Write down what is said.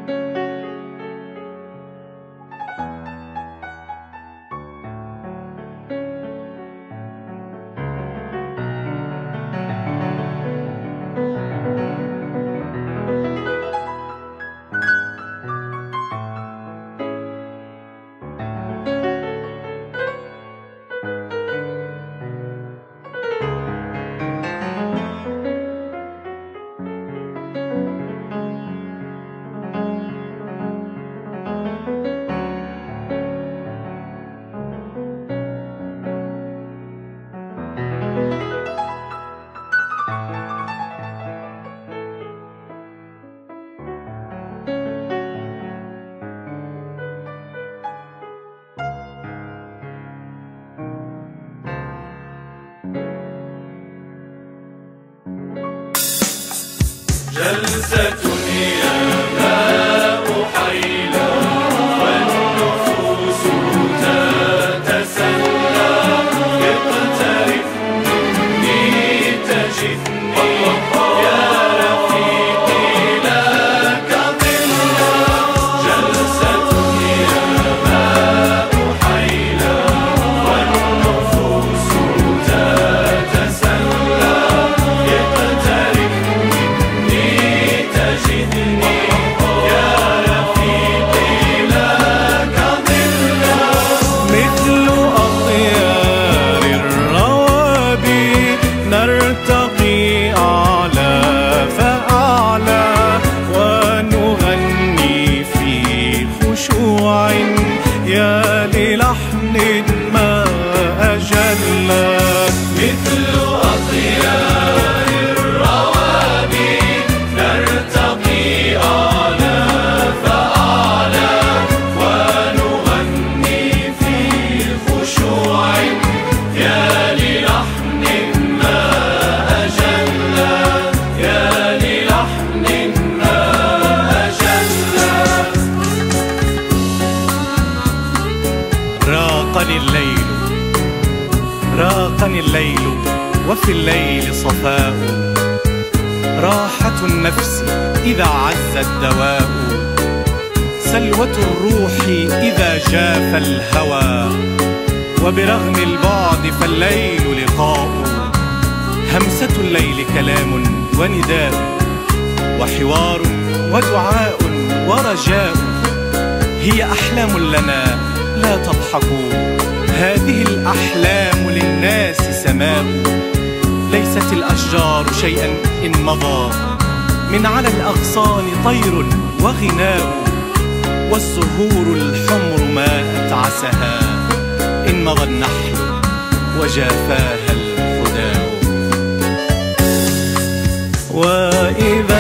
جلسة يا ماء حيلى والنفوس تتسلى، اقترب مني تجدني يا رفيقي لك ظلا. جلسة يا ماء حيلى والنفوس تتسلى، اقترب تجدني يا رفيقي لك ظلا. مثل أطيار الروابي نرتقي أعلى فأعلى، ونغني في خشوع يا للحن ما أجلى. مثل أطيار الروابي نرتقي أعلى فأعلى، ونغني في خشوع يا للحن ما أجلى، يا للحن ما أجلى. راقني الليل راقني الليل وفي الليل صفاء، راحة النفس إذا عز الدواء، سلوة الروح إذا جاف الهوى، وبرغم البعد فالليل لقاء. همسة الليل كلام ونداء وحوار ودعاء ورجاء، هي أحلام لنا لا تضحكوا، هذه الأحلام للناس سماء. ليست الأشجار شيئا إن مضى، من على الأغصان طير وغناء، والزهور الحمر ما أتعسها إن مضى النحل وجافاها الحداء. وإذا